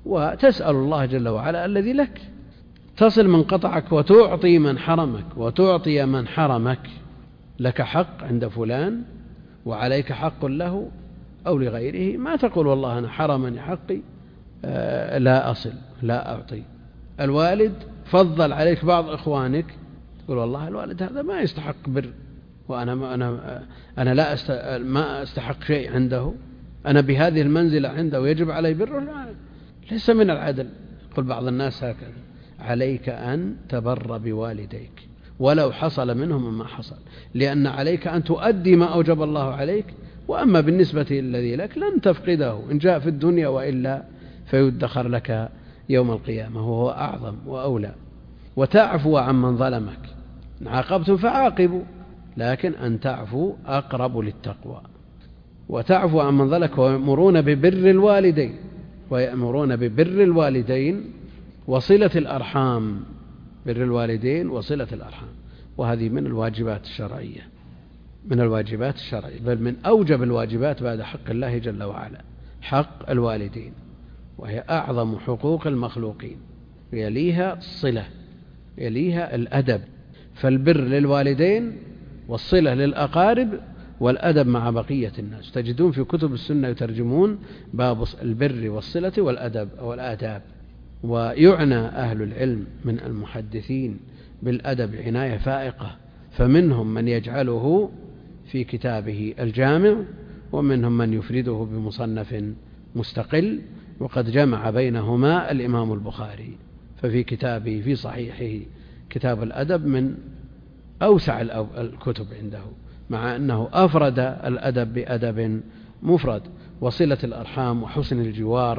وتسأل الله جل وعلا الذي لك، تصل من قطعك وتعطي من حرمك، وتعطي من حرمك. لك حق عند فلان وعليك حق له أو لغيره، ما تقول والله أنا حرمني حقي آه لا أصل لا أعطي. الوالد فضل عليك بعض إخوانك، تقول والله الوالد هذا ما يستحق بر، وأنا ما أنا أنا لا أست ما أستحق شيء عنده، أنا بهذه المنزلة عنده ويجب علي بره، لا ليس من العدل. يقول بعض الناس هكذا. عليك أن تبر بوالديك ولو حصل منهم ما حصل، لأن عليك أن تؤدي ما أوجب الله عليك، وأما بالنسبة للذي لك لن تفقده إن جاء في الدنيا، وإلا فيدخر لك يوم القيامة، وهو أعظم وأولى. وتعفو عن من ظلمك، إن عاقبتم فعاقبوا، لكن أن تعفو أقرب للتقوى. وتعفو عن من ظلمك، ويأمرون ببر الوالدين ويأمرون ببر الوالدين وصلة الأرحام. بر الوالدين وصلة الأرحام، وهذه من الواجبات الشرعية، من الواجبات الشرعية، بل من أوجب الواجبات بعد حق الله جل وعلا، حق الوالدين، وهي أعظم حقوق المخلوقين، يليها الصلة، يليها الأدب. فالبر للوالدين والصلة للأقارب والأدب مع بقية الناس. تجدون في كتب السنة يترجمون باب البر والصلة والأدب أو الآداب. ويعنى أهل العلم من المحدثين بالأدب عناية فائقة، فمنهم من يجعله في كتابه الجامع، ومنهم من يفرده بمصنف مستقل، وقد جمع بينهما الإمام البخاري، ففي كتابه في صحيحه كتاب الأدب من أوسع الكتب عنده، مع أنه أفرد الأدب بأدب مفرد. وصلة الأرحام وحسن الجوار،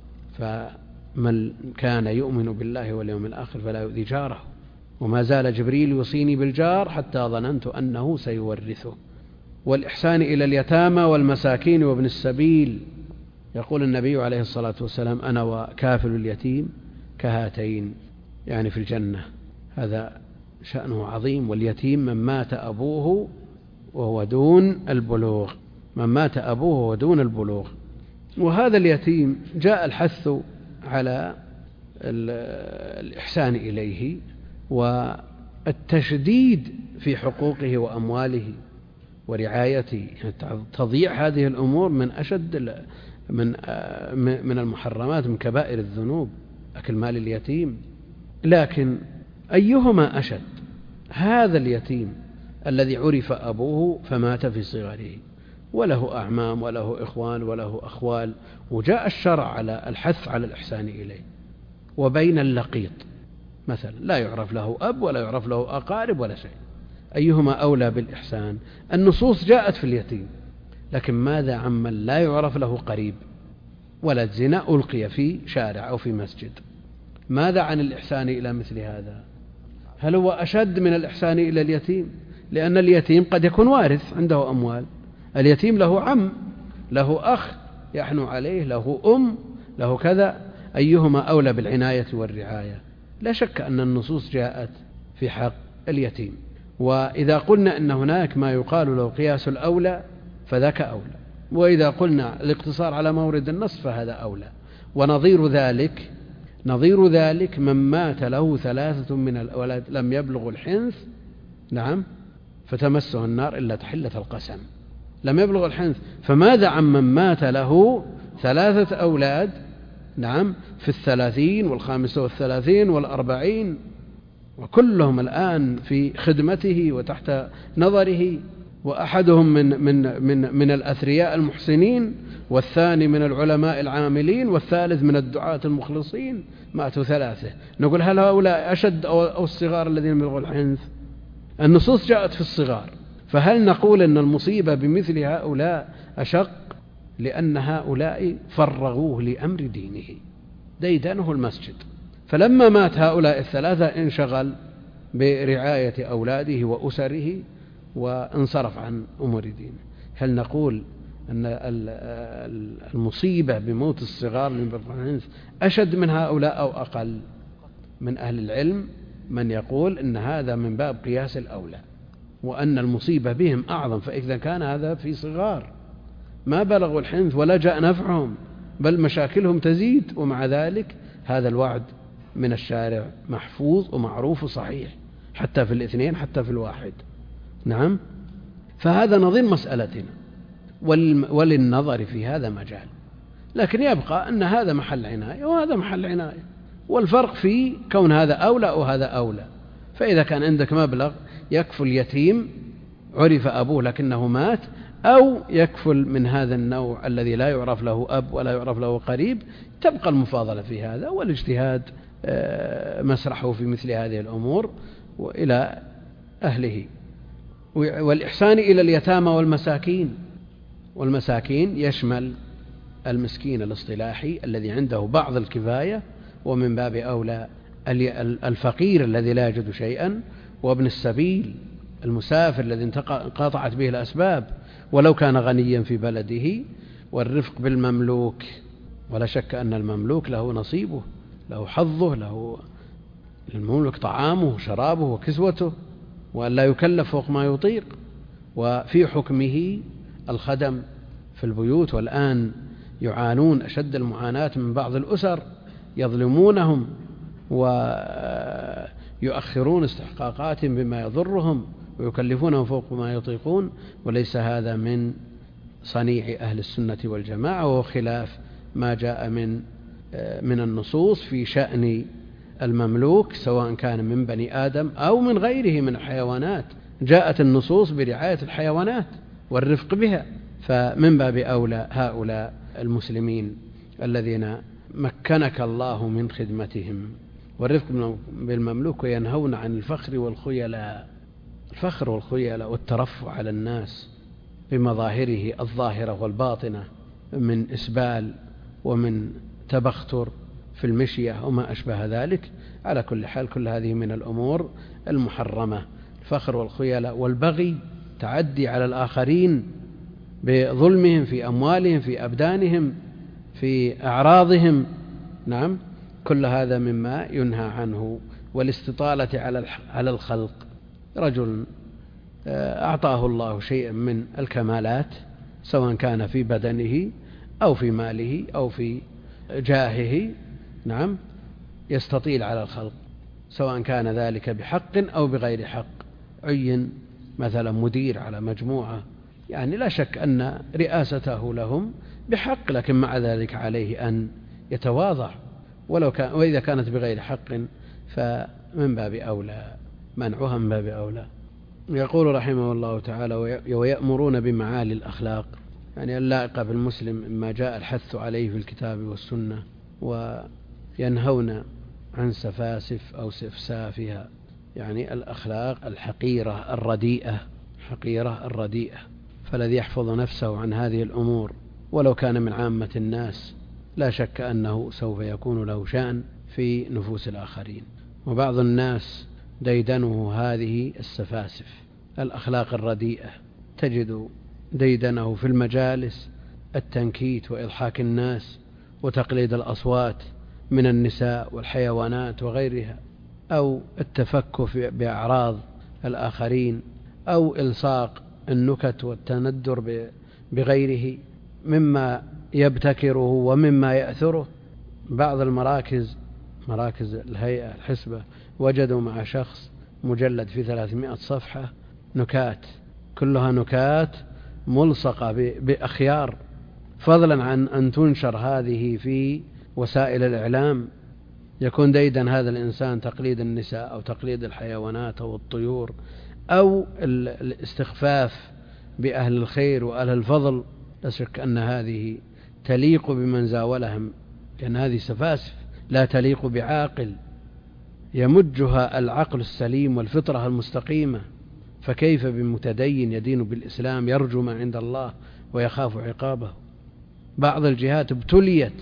فمن كان يؤمن بالله واليوم الآخر فلا يؤذي جاره، وما زال جبريل يوصيني بالجار حتى ظننت أنه سيورثه. والإحسان إلى اليتامى والمساكين وابن السبيل. يقول النبي عليه الصلاة والسلام أنا وكافل اليتيم كهاتين، يعني في الجنة. هذا شأنه عظيم. واليتيم من مات أبوه وهو دون البلوغ، من مات أبوه وهو دون البلوغ. وهذا اليتيم جاء الحث على الإحسان إليه والتشديد في حقوقه وأمواله ورعايته. تضييع هذه الأمور من أشد من من المحرمات، من كبائر الذنوب، أكل مال اليتيم. لكن أيهما أشد؟ هذا اليتيم الذي عرف أبوه فمات في صغره، وله أعمام وله إخوان وله أخوال، وجاء الشرع على الحث على الإحسان إليه. وبين اللقيط مثلا لا يعرف له أب ولا يعرف له أقارب ولا شيء، أيهما أولى بالإحسان؟ النصوص جاءت في اليتيم، لكن ماذا عمن لا يعرف له قريب؟ ولد زنا ألقي في شارع أو في مسجد، ماذا عن الإحسان إلى مثل هذا؟ هل هو أشد من الإحسان إلى اليتيم؟ لأن اليتيم قد يكون وارث عنده أموال، اليتيم له عم، له أخ يحنو عليه، له أم، له كذا. أيهما أولى بالعناية والرعاية؟ لا شك أن النصوص جاءت في حق اليتيم. وإذا قلنا أن هناك ما يقال له قياس الأولى فذاك أولى، وإذا قلنا الاقتصار على مورد النص فهذا أولى. ونظير ذلك نظير ذلك من مات له ثلاثة من الأولاد لم يبلغ الحنث، نعم، فتمسه النار إلا تحلة القسم. لم يبلغ الحنث، فماذا عن من مات له ثلاثة أولاد، نعم، في الثلاثين والخامسة والثلاثين والأربعين، وكلهم الآن في خدمته وتحت نظره، وأحدهم من, من, من, من الأثرياء المحسنين، والثاني من العلماء العاملين، والثالث من الدعاة المخلصين، ماتوا ثلاثة. نقول هل هؤلاء أشد أو الصغار الذين بلغوا الحنث؟ النصوص جاءت في الصغار، فهل نقول أن المصيبة بمثل هؤلاء أشق؟ لأن هؤلاء فرغوه لأمر دينه، ديدنه المسجد، فلما مات هؤلاء الثلاثة انشغل برعاية أولاده وأسره وانصرف عن أمور دينه. هل نقول أن المصيبة بموت الصغار أشد من هؤلاء أو أقل؟ من أهل العلم من يقول أن هذا من باب قياس الأولى، وأن المصيبة بهم أعظم. فإذا كان هذا في صغار ما بلغوا الحنث ولا جاء نفعهم، بل مشاكلهم تزيد، ومع ذلك هذا الوعد من الشارع محفوظ ومعروف وصحيح حتى في الاثنين حتى في الواحد. نعم، فهذا نظير مسألتنا، وللنظر في هذا مجال، لكن يبقى أن هذا محل عناية وهذا محل عناية، والفرق في كون هذا أولى وهذا أولى. فإذا كان عندك مبلغ يكفل يتيم عرف أبوه لكنه مات، أو يكفل من هذا النوع الذي لا يعرف له أب ولا يعرف له قريب، تبقى المفاضلة في هذا، والاجتهاد مسرحه في مثل هذه الأمور وإلى أهله. والإحسان إلى اليتامى والمساكين، والمساكين يشمل المسكين الاصطلاحي الذي عنده بعض الكفاية، ومن باب أولى الفقير الذي لا يجد شيئا، وابن السبيل المسافر الذي انقطعت به الأسباب ولو كان غنيا في بلده، والرفق بالمملوك، ولا شك أن المملوك له نصيبه، له حظه، له المملوك طعامه وشرابه وكسوته، وأن لا يكلف فوق ما يطيق. وفي حكمه الخدم في البيوت، والآن يعانون أشد المعاناة من بعض الأسر، يظلمونهم ويؤخرون استحقاقاتهم بما يضرهم ويكلفونهم فوق ما يطيقون، وليس هذا من صنيع أهل السنة والجماعة، وهو خلاف ما جاء من من النصوص في شأن المملوك، سواء كان من بني آدم أو من غيره من الحيوانات. جاءت النصوص برعاية الحيوانات والرفق بها، فمن باب أولى هؤلاء المسلمين الذين مكنك الله من خدمتهم. والرفق بالمملوك ينهون عن الفخر والخيلاء، الفخر والخيلاء والترفع على الناس بمظاهره الظاهرة والباطنة من إسبال ومن تبختر في المشية وما أشبه ذلك. على كل حال كل هذه من الأمور المحرمة، الفخر والخيلاء والبغي، تعدي على الآخرين بظلمهم في أموالهم في أبدانهم في أعراضهم. نعم، كل هذا مما ينهى عنه. والاستطالة على الخلق، رجل أعطاه الله شيئا من الكمالات سواء كان في بدنه أو في ماله أو في جاهه، نعم، يستطيل على الخلق سواء كان ذلك بحق أو بغير حق. عين مثلا مدير على مجموعة، يعني لا شك أن رئاسته لهم بحق، لكن مع ذلك عليه أن يتواضع، ولو كان وإذا كانت بغير حق فمن باب أولى منعها من باب أولى. يقول رحمه الله تعالى: ويأمرون بمعالي الأخلاق، يعني اللائقة بالمسلم مما جاء الحث عليه في الكتاب والسنة، وينهون عن سفاسف أو سفسافها، يعني الأخلاق الحقيرة الرديئة، حقيرة الرديئة. فالذي يحفظ نفسه عن هذه الأمور ولو كان من عامة الناس لا شك أنه سوف يكون له شأن في نفوس الآخرين. وبعض الناس ديدنه هذه السفاسف الأخلاق الرديئة، تجد ديدنه في المجالس التنكيت وإضحاك الناس وتقليد الأصوات من النساء والحيوانات وغيرها، أو التفكك بأعراض الآخرين، أو إلصاق النكت والتندر بغيره مما يبتكره ومما يأثره. بعض المراكز مراكز الهيئة الحسبة وجدوا مع شخص مجلد في ثلاثمائة صفحة نكات، كلها نكات ملصقة بأخيار، فضلا عن أن تنشر هذه في وسائل الإعلام. يكون ديدا هذا الإنسان تقليد النساء أو تقليد الحيوانات أو الطيور أو الاستخفاف بأهل الخير وأهل الفضل. لا شك أن هذه تليق بمن زاولهم، لأن هذه سفاسف لا تليق بعاقل يمجها العقل السليم والفطرة المستقيمة، فكيف بمتدين يدين بالإسلام يرجو ما عند الله ويخاف عقابه؟ بعض الجهات ابتليت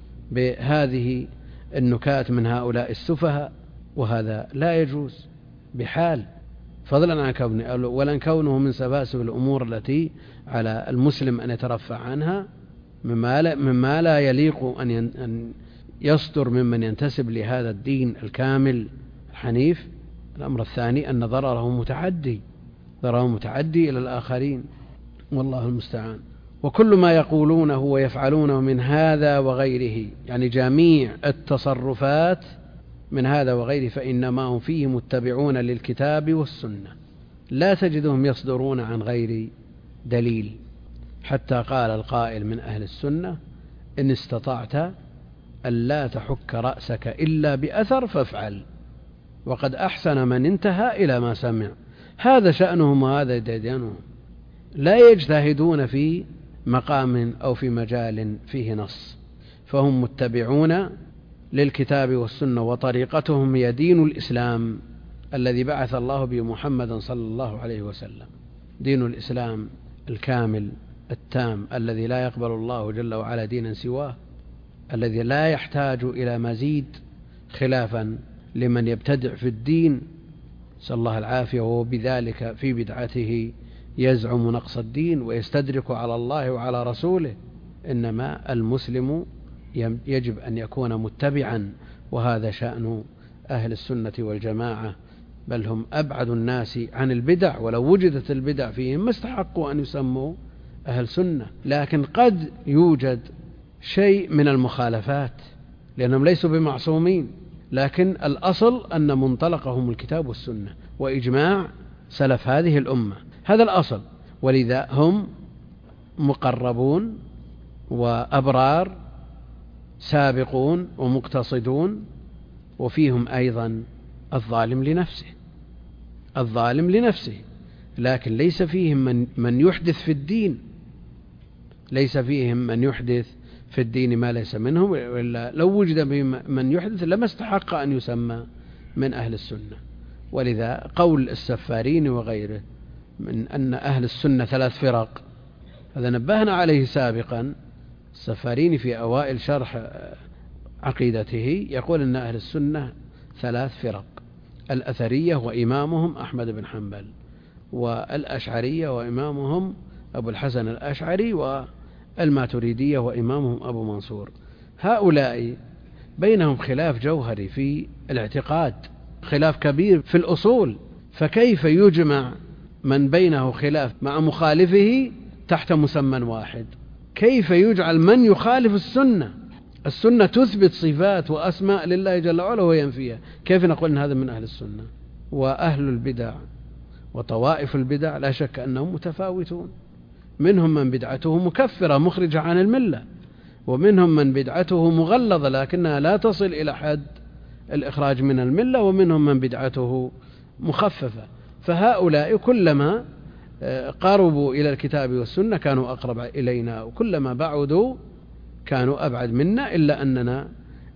بهذه النكات من هؤلاء السفهاء، وهذا لا يجوز بحال، فضلا عن كونه ولن كونه من سفاسف الأمور التي على المسلم أن يترفع عنها، مما لا, مما لا يليق أن يصدر ممن ينتسب لهذا الدين الكامل الحنيف. الأمر الثاني أن ضرره متعدي ضرره متعدي إلى الآخرين، والله المستعان. وكل ما يقولونه ويفعلونه من هذا وغيره، يعني جميع التصرفات من هذا وغيره، فإنما هم فيه متبعون للكتاب والسنة، لا تجدهم يصدرون عن غير دليل. حتى قال القائل من أهل السنة: إن استطعت أن لا تحك رأسك إلا بأثر فافعل، وقد أحسن من انتهى إلى ما سمع. هذا شأنهم وهذا ديدنهم، لا يجتهدون في مقام أو في مجال فيه نص، فهم متبعون للكتاب والسنة، وطريقتهم هي دين الإسلام الذي بعث الله به محمدا صلى الله عليه وسلم، دين الإسلام الكامل التام الذي لا يقبل الله جل وعلا دينا سواه، الذي لا يحتاج إلى مزيد، خلافا لمن يبتدع في الدين نسأل الله العافية، وهو بذلك في بدعته يزعم نقص الدين ويستدرك على الله وعلى رسوله. إنما المسلم يجب أن يكون متبعا، وهذا شأن أهل السنة والجماعة، بل هم أبعد الناس عن البدع، ولو وجدت البدع فيهم ما استحقوا أن يسموا أهل سنة. لكن قد يوجد شيء من المخالفات لأنهم ليسوا بمعصومين، لكن الأصل أن منطلقهم الكتاب والسنة وإجماع سلف هذه الأمة، هذا الأصل. ولذا هم مقربون وأبرار سابقون ومقتصدون، وفيهم أيضا الظالم لنفسه الظالم لنفسه لكن ليس فيهم من, من يحدث في الدين ليس فيهم من يحدث في الدين ما ليس منهم، وإلا لو وجد من يحدث لما استحق أن يسمى من أهل السنة. ولذا قول السفارين وغيره من أن أهل السنة ثلاث فرق، هذا نبهنا عليه سابقا. السفارين في أوائل شرح عقيدته يقول أن أهل السنة ثلاث فرق: الأثرية وإمامهم أحمد بن حنبل، والأشعرية وإمامهم أبو الحسن الأشعري، والماتريدية وإمامهم أبو منصور. هؤلاء بينهم خلاف جوهري في الاعتقاد، خلاف كبير في الأصول، فكيف يجمع من بينه خلاف مع مخالفه تحت مسمى واحد؟ كيف يجعل من يخالف السنة السنة تثبت صفات وأسماء لله جل وعلا وينفيها؟ كيف نقول أن هذا من أهل السنة؟ وأهل البدع وطوائف البدع لا شك أنهم متفاوتون، منهم من بدعته مكفرة مخرجة عن الملة، ومنهم من بدعته مغلظة لكنها لا تصل إلى حد الإخراج من الملة، ومنهم من بدعته مخففة. فهؤلاء كلما قاربوا إلى الكتاب والسنة كانوا أقرب إلينا، وكلما بعدوا كانوا أبعد منا، إلا أننا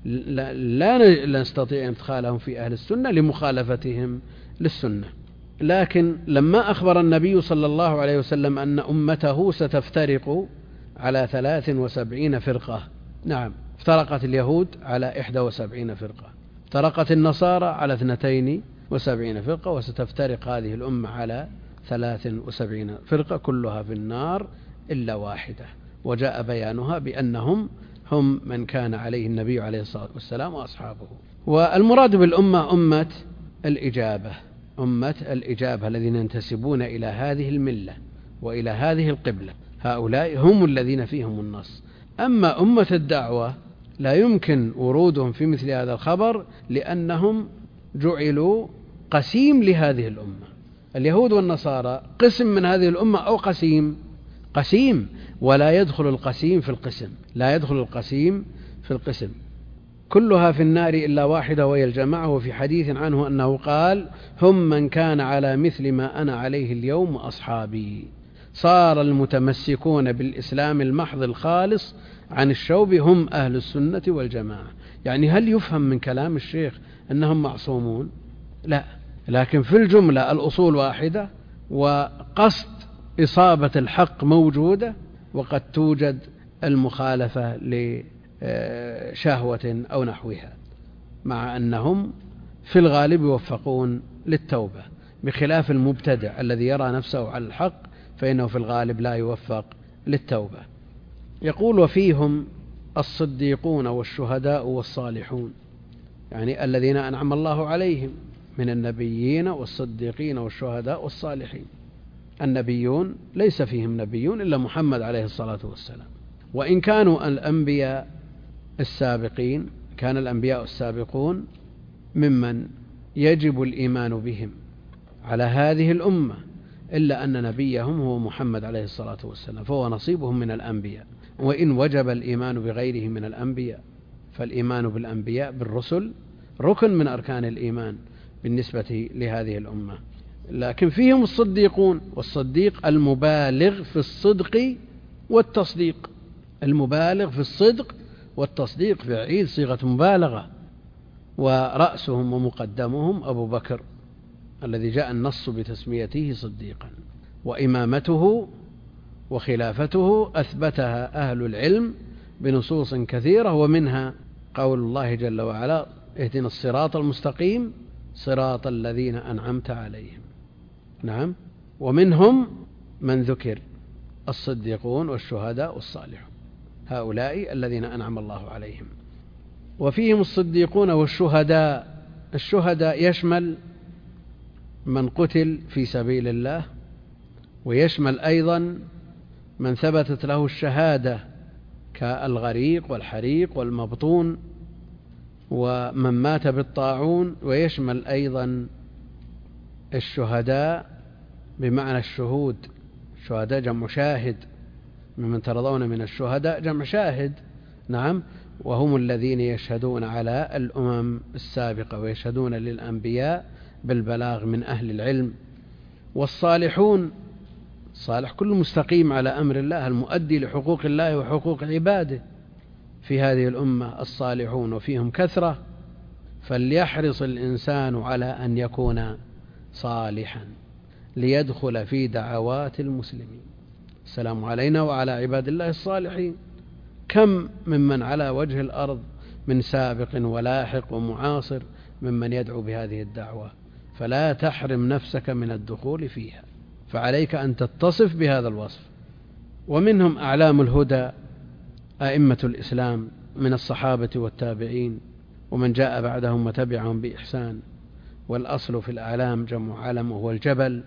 لا نستطيع إدخالهم في أهل السنة لمخالفتهم للسنة. لكن لما أخبر النبي صلى الله عليه وسلم أن أمته ستفترق على ثلاث وسبعين فرقة، نعم، افترقت اليهود على إحدى وسبعين فرقة، افترقت النصارى على اثنتين وسبعين فرقة، وستفترق هذه الأمة على ثلاث وسبعين فرقة كلها في النار إلا واحدة، وجاء بيانها بأنهم هم من كان عليه النبي عليه الصلاة والسلام وأصحابه. والمراد بالأمة أمة الإجابة، أمة الإجابة الذين ينتسبون إلى هذه الملة وإلى هذه القبلة، هؤلاء هم الذين فيهم النص. أما أمة الدعوة لا يمكن ورودهم في مثل هذا الخبر، لأنهم جعلوا قسيم لهذه الأمة. اليهود والنصارى قسم من هذه الأمة أو قسيم قسيم ولا يدخل القسيم في القسم لا يدخل القسيم في القسم كلها في النار إلا واحدة وهي الجماعة. وفي حديث عنه أنه قال: هم من كان على مثل ما أنا عليه اليوم وأصحابي. صار المتمسكون بالإسلام المحض الخالص عن الشوب هم أهل السنة والجماعة. يعني هل يفهم من كلام الشيخ أنهم معصومون؟ لا، لكن في الجملة الأصول واحدة، وقصد إصابة الحق موجودة، وقد توجد المخالفة لشهوة أو نحوها، مع أنهم في الغالب يوفقون للتوبة، بخلاف المبتدع الذي يرى نفسه على الحق فإنه في الغالب لا يوفق للتوبة. يقول: وفيهم الصديقون والشهداء والصالحون، يعني الذين أنعم الله عليهم من النبيين والصديقين والشهداء والصالحين. النبيون ليس فيهم نبيون إلا محمد عليه الصلاة والسلام. وإن كانوا الأنبياء السابقين، كان الأنبياء السابقون ممن يجب الإيمان بهم على هذه الأمة، إلا أن نبيهم هو محمد عليه الصلاة والسلام، فهو نصيبهم من الأنبياء. وإن وجب الإيمان بغيره من الأنبياء، فالإيمان بالأنبياء بالرسل ركن من أركان الإيمان بالنسبة لهذه الأمة. لكن فيهم الصديقون، والصديق المبالغ في الصدق والتصديق، المبالغ في الصدق والتصديق، في عيد صيغة مبالغة. ورأسهم ومقدمهم أبو بكر الذي جاء النص بتسميته صديقا، وإمامته وخلافته أثبتها أهل العلم بنصوص كثيرة، ومنها قول الله جل وعلا: اهدنا الصراط المستقيم صراط الذين أنعمت عليهم. نعم. ومنهم من ذكر الصديقون والشهداء والصالحون، هؤلاء الذين أنعم الله عليهم. وفيهم الصديقون والشهداء، الشهداء يشمل من قتل في سبيل الله، ويشمل أيضا من ثبتت له الشهادة كالغريق والحريق والمبطون ومن مات بالطاعون، ويشمل أيضا الشهداء بمعنى الشهود، الشهداء جمع شاهد، ممن ترضون من الشهداء جمع شاهد. نعم. وهم الذين يشهدون على الأمم السابقة ويشهدون للأنبياء بالبلاغ من أهل العلم. والصالحون، صالح كل مستقيم على أمر الله المؤدي لحقوق الله وحقوق عباده في هذه الأمة الصالحون، وفيهم كثرة، فليحرص الإنسان على أن يكون صالحا ليدخل في دعوات المسلمين. السلام علينا وعلى عباد الله الصالحين. كم ممن على وجه الأرض من سابق ولاحق ومعاصر ممن يدعو بهذه الدعوة، فلا تحرم نفسك من الدخول فيها، فعليك أن تتصف بهذا الوصف. ومنهم أعلام الهدى أئمة الإسلام من الصحابة والتابعين ومن جاء بعدهم وتبعهم بإحسان. والأصل في الأعلام جمع علم وهو الجبل،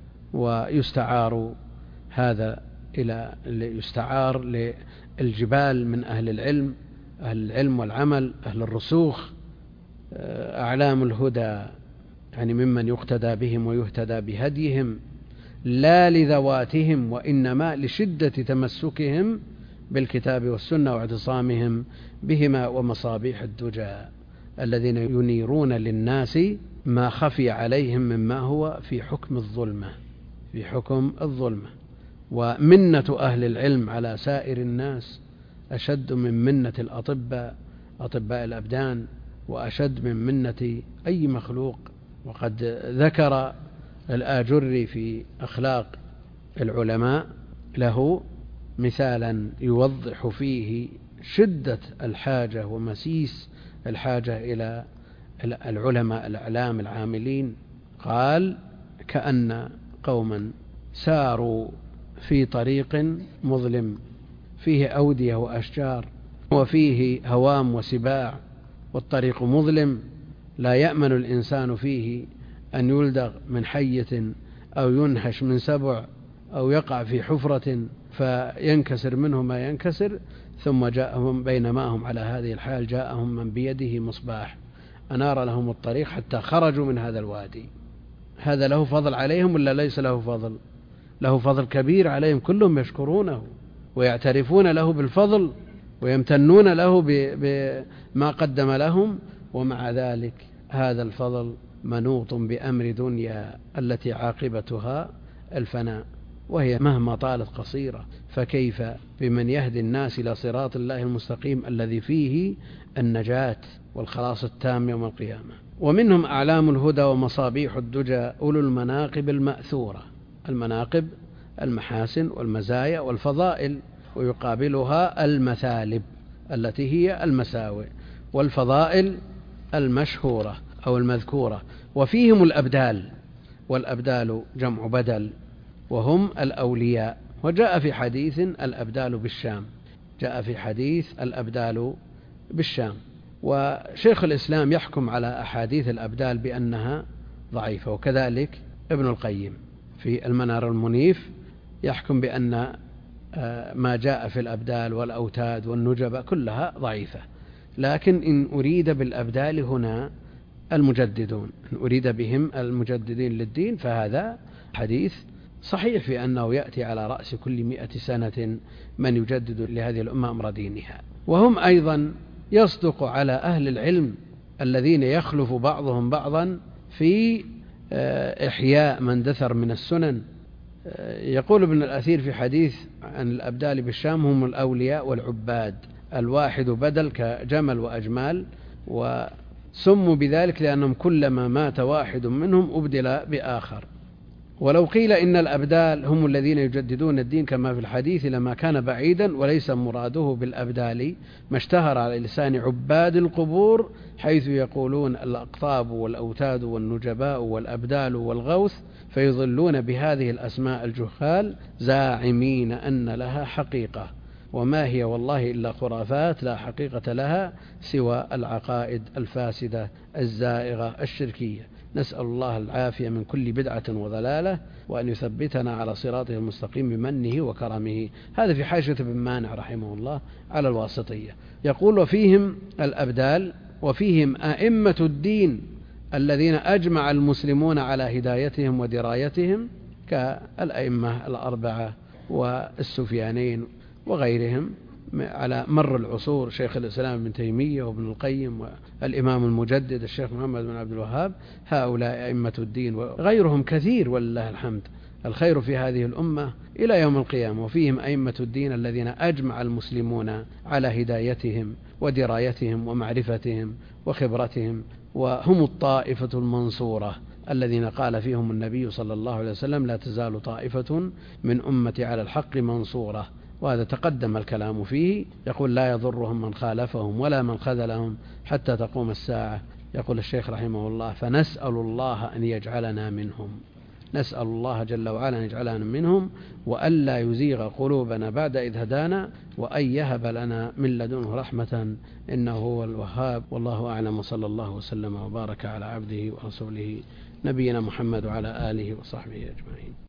ويستعار هذا إلى يستعار للجبال من أهل العلم، أهل العلم والعمل، أهل الرسوخ. أعلام الهدى يعني ممن يقتدى بهم ويهتدى بهديهم، لا لذواتهم وإنما لشدة تمسكهم بالكتاب والسنة واعتصامهم بهما، ومصابيح الدجى الذين ينيرون للناس ما خفي عليهم مما هو في حكم الظلمة، في حكم الظلمة. ومنة أهل العلم على سائر الناس أشد من منة الأطباء، أطباء الأبدان، وأشد من منة أي مخلوق. وقد ذكر الآجري في أخلاق العلماء له مثالا يوضح فيه شدة الحاجة ومسيس الحاجة إلى العلماء الأعلام العاملين. قال: كأن قوما ساروا في طريق مظلم فيه أودية وأشجار وفيه هوام وسباع، والطريق مظلم لا يأمن الإنسان فيه أن يلدغ من حية أو ينهش من سبع أو يقع في حفرة فينكسر منه ما ينكسر. ثم جاءهم بينما هم على هذه الحال جاءهم من بيده مصباح أنار لهم الطريق حتى خرجوا من هذا الوادي. هذا له فضل عليهم ولا ليس له فضل؟ له فضل كبير عليهم، كلهم يشكرونه ويعترفون له بالفضل ويمتنون له بما قدم لهم، ومع ذلك هذا الفضل منوط بأمر دنيا التي عاقبتها الفناء، وهي مهما طالت قصيرة. فكيف بمن يهدي الناس إلى صراط الله المستقيم الذي فيه النجاة والخلاص التام يوم القيامة. ومنهم أعلام الهدى ومصابيح الدجى أولو المناقب المأثورة، المناقب المحاسن والمزايا والفضائل، ويقابلها المثالب التي هي المساوئ، والفضائل المشهورة أو المذكورة. وفيهم الأبدال، والأبدال جمع بدل، وهم الأولياء. وجاء في حديث الأبدال بالشام، جاء في حديث الأبدال بالشام. وشيخ الإسلام يحكم على أحاديث الأبدال بأنها ضعيفة، وكذلك ابن القيم. في المنار المنيف يحكم بأن ما جاء في الأبدال والأوتاد والنجبة كلها ضعيفة، لكن إن أريد بالأبدال هنا المجددون، إن أريد بهم المجددين للدين، فهذا حديث صحيح في أنه يأتي على رأس كل مئة سنة من يجدد لهذه الأمة أمر دينها. وهم أيضا يصدق على أهل العلم الذين يخلف بعضهم بعضا في إحياء من دثر من السنن. يقول ابن الأثير في حديث عن الأبدال بالشام: هم الأولياء والعباد، الواحد بدل كجمل وأجمال، وسموا بذلك لأنهم كلما مات واحد منهم أبدل بآخر. ولو قيل إن الأبدال هم الذين يجددون الدين كما في الحديث لما كان بعيدا، وليس مراده بالأبدال ما اشتهر على لسان عباد القبور، حيث يقولون الأقطاب والأوتاد والنجباء والأبدال والغوث، فيضلون بهذه الأسماء الجهال زاعمين أن لها حقيقة، وما هي والله إلا خرافات لا حقيقة لها سوى العقائد الفاسدة الزائغة الشركية. نسأل الله العافية من كل بدعة وضلالة، وأن يثبتنا على صراطه المستقيم بمنه وكرمه. هذا في حاشية ابن مانع رحمه الله على الواسطية. يقول: وفيهم الأبدال، وفيهم أئمة الدين الذين أجمع المسلمون على هدايتهم ودرايتهم، كالأئمة الأربعة والسفيانين وغيرهم على مر العصور، شيخ الإسلام ابن تيمية وابن القيم والإمام المجدد الشيخ محمد بن عبد الوهاب. هؤلاء أئمة الدين، وغيرهم كثير ولله الحمد، الخير في هذه الأمة إلى يوم القيامة. وفيهم أئمة الدين الذين أجمع المسلمون على هدايتهم ودرايتهم ومعرفتهم وخبرتهم، وهم الطائفة المنصورة الذين قال فيهم النبي صلى الله عليه وسلم: لا تزال طائفة من أمتي على الحق منصورة. وهذا تقدم الكلام فيه. يقول: لا يضرهم من خالفهم ولا من خذلهم حتى تقوم الساعة. يقول الشيخ رحمه الله: فنسأل الله أن يجعلنا منهم، نسأل الله جل وعلا أن يجعلنا منهم، وألا يزيغ قلوبنا بعد إذ هدانا، وأن يهب لنا من لدنه رحمة إنه هو الوهاب. والله أعلم، وصلى الله وسلم وبارك على عبده ورسوله نبينا محمد وعلى آله وصحبه أجمعين.